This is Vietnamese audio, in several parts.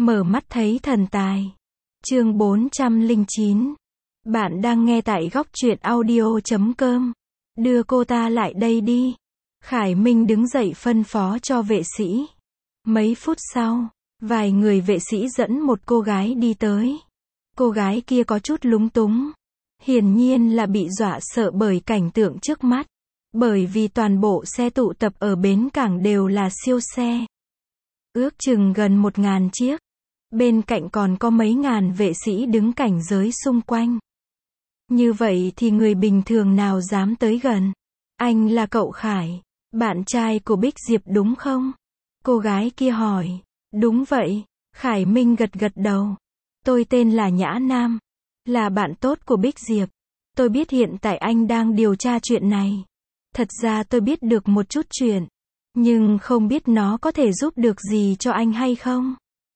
Mở mắt thấy thần tài. Chương 409. Bạn đang nghe tại góc truyện audio.com. Đưa cô ta lại đây đi. Khải Minh đứng dậy phân phó cho vệ sĩ. Mấy phút sau, vài người vệ sĩ dẫn một cô gái đi tới. Cô gái kia có chút lúng túng. Hiển nhiên là bị dọa sợ bởi cảnh tượng trước mắt. Bởi vì toàn bộ xe tụ tập ở bến cảng đều là siêu xe. Ước chừng gần 1000 chiếc. Bên cạnh còn có mấy ngàn vệ sĩ đứng cảnh giới xung quanh. Như vậy thì người bình thường nào dám tới gần? Anh là cậu Khải, bạn trai của Bích Diệp đúng không? Cô gái kia hỏi. Đúng vậy, Khải Minh gật gật đầu. Tôi tên là Nhã Nam, là bạn tốt của Bích Diệp. Tôi biết hiện tại anh đang điều tra chuyện này. Thật ra tôi biết được một chút chuyện, nhưng không biết nó có thể giúp được gì cho anh hay không?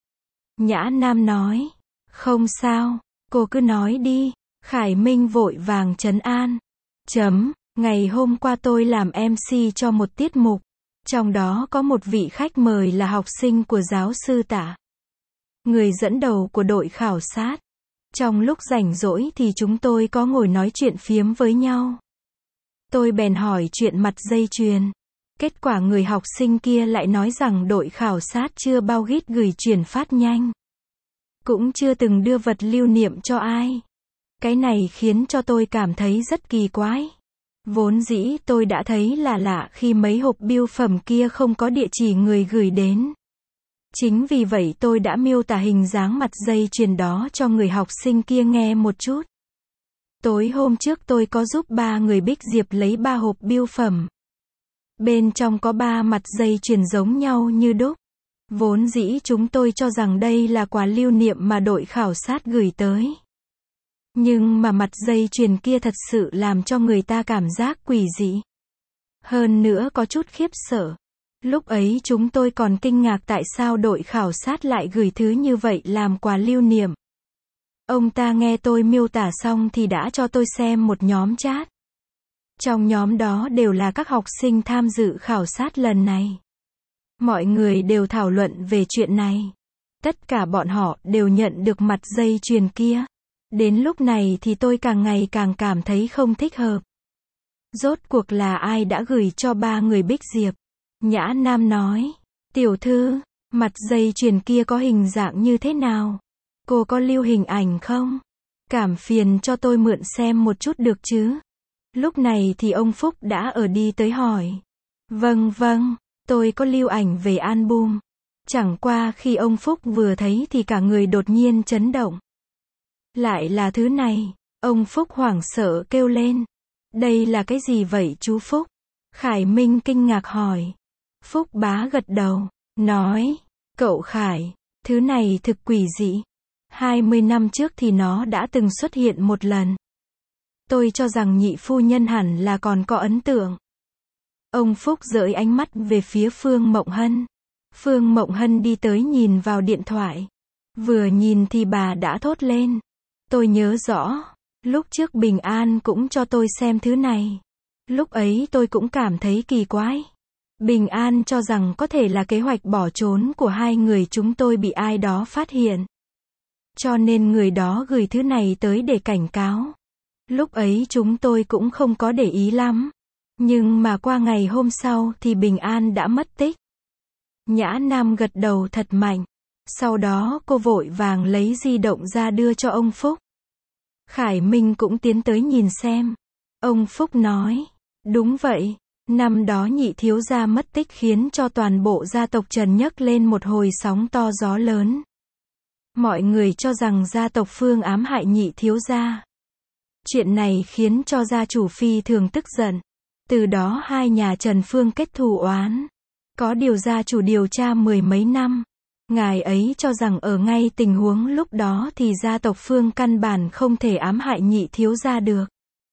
Nhã Nam nói. Không sao, cô cứ nói đi. Khải Minh vội vàng trấn an. Ngày hôm qua tôi làm MC cho một tiết mục. Trong đó có một vị khách mời là học sinh của giáo sư Tả. Người dẫn đầu của đội khảo sát. Trong lúc rảnh rỗi thì chúng tôi có ngồi nói chuyện phiếm với nhau. Tôi bèn hỏi chuyện mặt dây chuyền. Kết quả người học sinh kia lại nói rằng đội khảo sát chưa bao gít gửi chuyển phát nhanh. Cũng chưa từng đưa vật lưu niệm cho ai. Cái này khiến cho tôi cảm thấy rất kỳ quái. Vốn dĩ tôi đã thấy là lạ khi mấy hộp bưu phẩm kia không có địa chỉ người gửi đến. Chính vì vậy tôi đã miêu tả hình dáng mặt dây chuyền đó cho người học sinh kia nghe một chút. Tối hôm trước tôi có giúp 3 người Bích Diệp lấy 3 hộp bưu phẩm. Bên trong có 3 mặt dây chuyền giống nhau như đúc. Vốn dĩ chúng tôi cho rằng đây là quà lưu niệm mà đội khảo sát gửi tới. Nhưng mà mặt dây chuyền kia thật sự làm cho người ta cảm giác quỷ dị. Hơn nữa có chút khiếp sợ. Lúc ấy chúng tôi còn kinh ngạc tại sao đội khảo sát lại gửi thứ như vậy làm quà lưu niệm. Ông ta nghe tôi miêu tả xong thì đã cho tôi xem một nhóm chat. Trong nhóm đó đều là các học sinh tham dự khảo sát lần này. Mọi người đều thảo luận về chuyện này. Tất cả bọn họ đều nhận được mặt dây chuyền kia. Đến lúc này thì tôi càng ngày càng cảm thấy không thích hợp. Rốt cuộc là ai đã gửi cho 3 người Bích Diệp? Nhã Nam nói. Tiểu thư, mặt dây chuyền kia có hình dạng như thế nào? Cô có lưu hình ảnh không? Cảm phiền cho tôi mượn xem một chút được chứ? Lúc này thì ông Phúc đã ở đi tới hỏi. Vâng, tôi có lưu ảnh về album. Chẳng qua khi ông Phúc vừa thấy thì cả người đột nhiên chấn động. Lại là thứ này. Ông Phúc hoảng sợ kêu lên. Đây là cái gì vậy chú Phúc? Khải Minh kinh ngạc hỏi. Phúc bá gật đầu, nói. Cậu Khải, thứ này thực quỷ dị. 20 năm trước thì nó đã từng xuất hiện một lần. Tôi cho rằng nhị phu nhân hẳn là còn có ấn tượng. Ông Phúc dỡi ánh mắt về phía Phương Mộng Hân. Phương Mộng Hân đi tới nhìn vào điện thoại. Vừa nhìn thì bà đã thốt lên. Tôi nhớ rõ, lúc trước Bình An cũng cho tôi xem thứ này. Lúc ấy tôi cũng cảm thấy kỳ quái. Bình An cho rằng có thể là kế hoạch bỏ trốn của 2 người chúng tôi bị ai đó phát hiện. Cho nên người đó gửi thứ này tới để cảnh cáo. Lúc ấy chúng tôi cũng không có để ý lắm. Nhưng mà qua ngày hôm sau thì Bình An đã mất tích. Nhã Nam gật đầu thật mạnh. Sau đó cô vội vàng lấy di động ra đưa cho ông Phúc. Khải Minh cũng tiến tới nhìn xem. Ông Phúc nói. Đúng vậy. Năm đó nhị thiếu gia mất tích khiến cho toàn bộ gia tộc Trần nhấc lên một hồi sóng to gió lớn. Mọi người cho rằng gia tộc Phương ám hại nhị thiếu gia. Chuyện này khiến cho gia chủ phi thường tức giận. Từ đó hai nhà Trần Phương kết thù oán. Có điều gia chủ điều tra 10 mấy năm. Ngài ấy cho rằng ở ngay tình huống lúc đó thì gia tộc Phương căn bản không thể ám hại nhị thiếu gia được.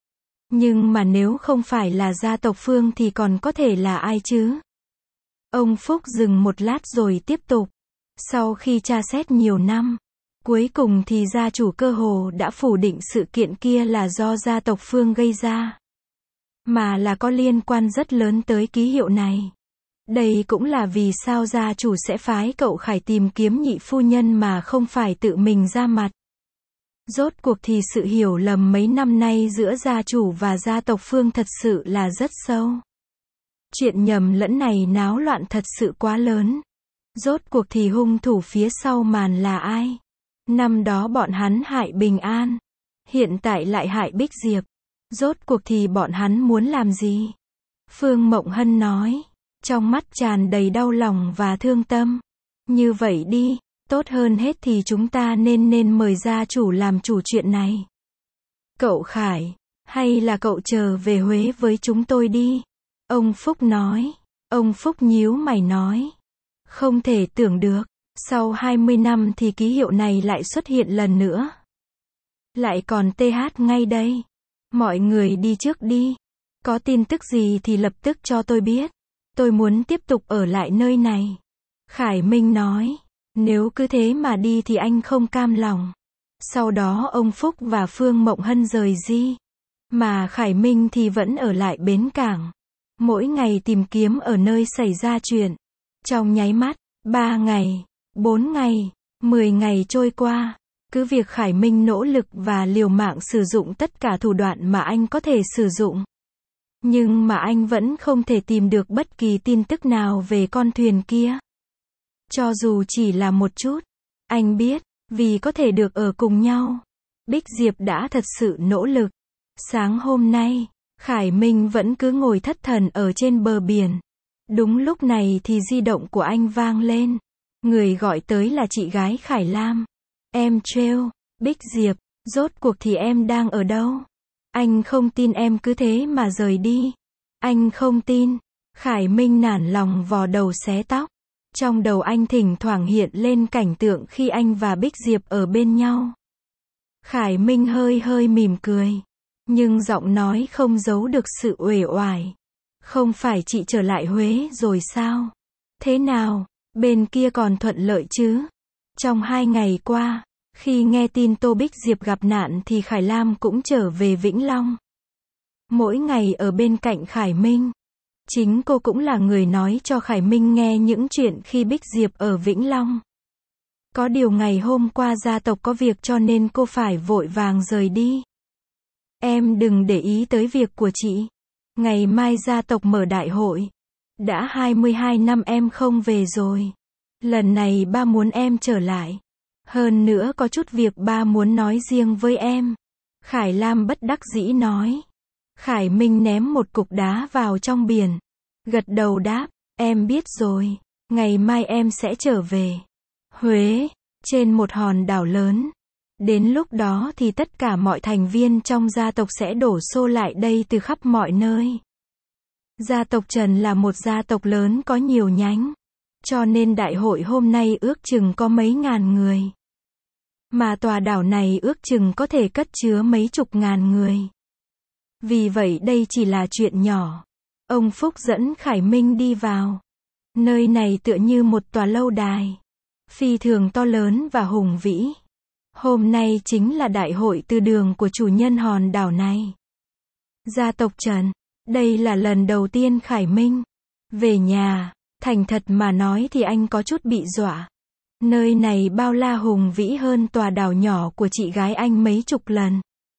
Nhưng mà nếu không phải là gia tộc Phương thì còn có thể là ai chứ? Ông Phúc dừng một lát rồi tiếp tục. Sau khi tra xét nhiều năm, cuối cùng thì gia chủ cơ hồ đã phủ định sự kiện kia là do gia tộc Phương gây ra. Mà là có liên quan rất lớn tới ký hiệu này. Đây cũng là vì sao gia chủ sẽ phái cậu Khải tìm kiếm nhị phu nhân mà không phải tự mình ra mặt. Rốt cuộc thì sự hiểu lầm mấy năm nay giữa gia chủ và gia tộc Phương thật sự là rất sâu. Chuyện nhầm lẫn này náo loạn thật sự quá lớn. Rốt cuộc thì hung thủ phía sau màn là ai? Năm đó bọn hắn hại Bình An, hiện tại lại hại Bích Diệp. Rốt cuộc thì bọn hắn muốn làm gì? Phương Mộng Hân nói, trong mắt tràn đầy đau lòng và thương tâm. Như vậy đi, tốt hơn hết thì chúng ta nên mời gia chủ làm chủ chuyện này. Cậu Khải, hay là cậu trở về Huế với chúng tôi đi? Ông Phúc nói. Ông Phúc nhíu mày nói. Không thể tưởng được, sau 20 năm thì ký hiệu này lại xuất hiện lần nữa. Lại còn TH ngay đây. Mọi người đi trước đi. Có tin tức gì thì lập tức cho tôi biết. Tôi muốn tiếp tục ở lại nơi này. Khải Minh nói. Nếu cứ thế mà đi thì anh không cam lòng. Sau đó ông Phúc và Phương Mộng Hân rời đi. Mà Khải Minh thì vẫn ở lại bến cảng. Mỗi ngày tìm kiếm ở nơi xảy ra chuyện. Trong nháy mắt, 3 ngày, 4 ngày, 10 ngày trôi qua. Cứ việc Khải Minh nỗ lực và liều mạng sử dụng tất cả thủ đoạn mà anh có thể sử dụng. Nhưng mà anh vẫn không thể tìm được bất kỳ tin tức nào về con thuyền kia. Cho dù chỉ là một chút. Anh biết, vì có thể được ở cùng nhau. Bích Diệp đã thật sự nỗ lực. Sáng hôm nay, Khải Minh vẫn cứ ngồi thất thần ở trên bờ biển. Đúng lúc này thì di động của anh vang lên. Người gọi tới là chị gái Khải Lam. Em trêu, Bích Diệp, rốt cuộc thì em đang ở đâu? Anh không tin em cứ thế mà rời đi. Anh không tin. Khải Minh nản lòng vò đầu xé tóc. Trong đầu anh thỉnh thoảng hiện lên cảnh tượng khi anh và Bích Diệp ở bên nhau. Khải Minh hơi mỉm cười. Nhưng giọng nói không giấu được sự uể oải. Không phải chị trở lại Huế rồi sao? Thế nào, bên kia còn thuận lợi chứ? Trong 2 ngày qua, khi nghe tin Tô Bích Diệp gặp nạn thì Khải Lam cũng trở về Vĩnh Long. Mỗi ngày ở bên cạnh Khải Minh. Chính cô cũng là người nói cho Khải Minh nghe những chuyện khi Bích Diệp ở Vĩnh Long. Có điều ngày hôm qua gia tộc có việc cho nên cô phải vội vàng rời đi. Em đừng để ý tới việc của chị. Ngày mai gia tộc mở đại hội. Đã 22 năm em không về rồi. Lần này ba muốn em trở lại. Hơn nữa có chút việc ba muốn nói riêng với em. Khải Lam bất đắc dĩ nói. Khải Minh ném một cục đá vào trong biển. Gật đầu đáp, em biết rồi. Ngày mai em sẽ trở về Huế, trên một hòn đảo lớn. Đến lúc đó thì tất cả mọi thành viên trong gia tộc sẽ đổ xô lại đây từ khắp mọi nơi. Gia tộc Trần là một gia tộc lớn có nhiều nhánh. Cho nên đại hội hôm nay ước chừng có mấy ngàn người. Mà tòa đảo này ước chừng có thể cất chứa mấy chục ngàn người. Vì vậy đây chỉ là chuyện nhỏ. Ông Phúc dẫn Khải Minh đi vào. Nơi này tựa như một tòa lâu đài. Phi thường to lớn và hùng vĩ. Hôm nay chính là đại hội từ đường của chủ nhân hòn đảo này. Gia tộc Trần. Đây là lần đầu tiên Khải Minh về nhà. Thành thật mà nói thì anh có chút bị dọa. Nơi này bao la hùng vĩ hơn tòa đảo nhỏ của chị gái anh mấy chục lần.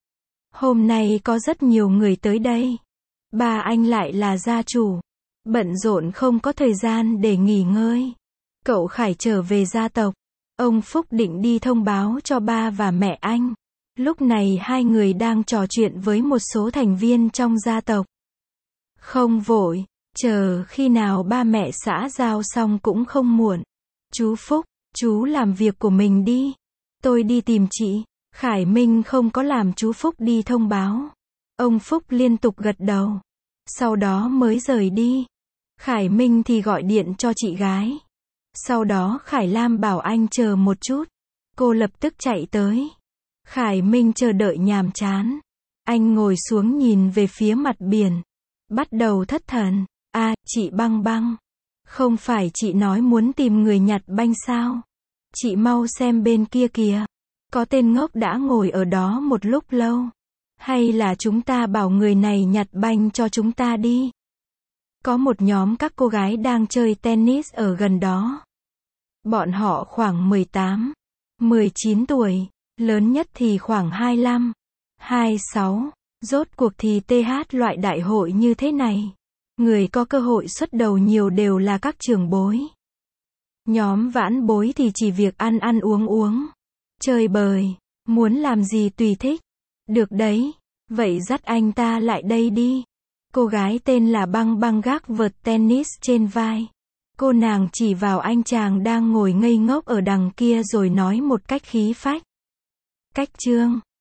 Hôm nay có rất nhiều người tới đây. Ba anh lại là gia chủ. Bận rộn không có thời gian để nghỉ ngơi. Cậu Khải trở về gia tộc. Ông Phúc định đi thông báo cho ba và mẹ anh. Lúc này hai người đang trò chuyện với một số thành viên trong gia tộc. Không vội, chờ khi nào ba mẹ xã giao xong cũng không muộn. Chú Phúc, chú làm việc của mình đi. Tôi đi tìm chị. Khải Minh không có làm chú Phúc đi thông báo. Ông Phúc liên tục gật đầu. Sau đó mới rời đi. Khải Minh thì gọi điện cho chị gái. Sau đó Khải Lam bảo anh chờ một chút. Cô lập tức chạy tới. Khải Minh chờ đợi nhàm chán. Anh ngồi xuống nhìn về phía mặt biển. Bắt đầu thất thần. À, chị Băng Băng. Không phải chị nói muốn tìm người nhặt banh sao? Chị mau xem bên kia kìa. Có tên ngốc đã ngồi ở đó một lúc lâu. Hay là chúng ta bảo người này nhặt banh cho chúng ta đi? Có một nhóm các cô gái đang chơi tennis ở gần đó. Bọn họ khoảng 18, 19 tuổi, lớn nhất thì khoảng 25, 26. Rốt cuộc thì TH loại đại hội như thế này, người có cơ hội xuất đầu nhiều đều là các trưởng bối. Nhóm vãn bối thì chỉ việc ăn ăn uống, chơi bời, muốn làm gì tùy thích. Được đấy, vậy dắt anh ta lại đây đi. Cô gái tên là Băng Băng gác vợt tennis trên vai. Cô nàng chỉ vào anh chàng đang ngồi ngây ngốc ở đằng kia rồi nói một cách khí phách. Cách chương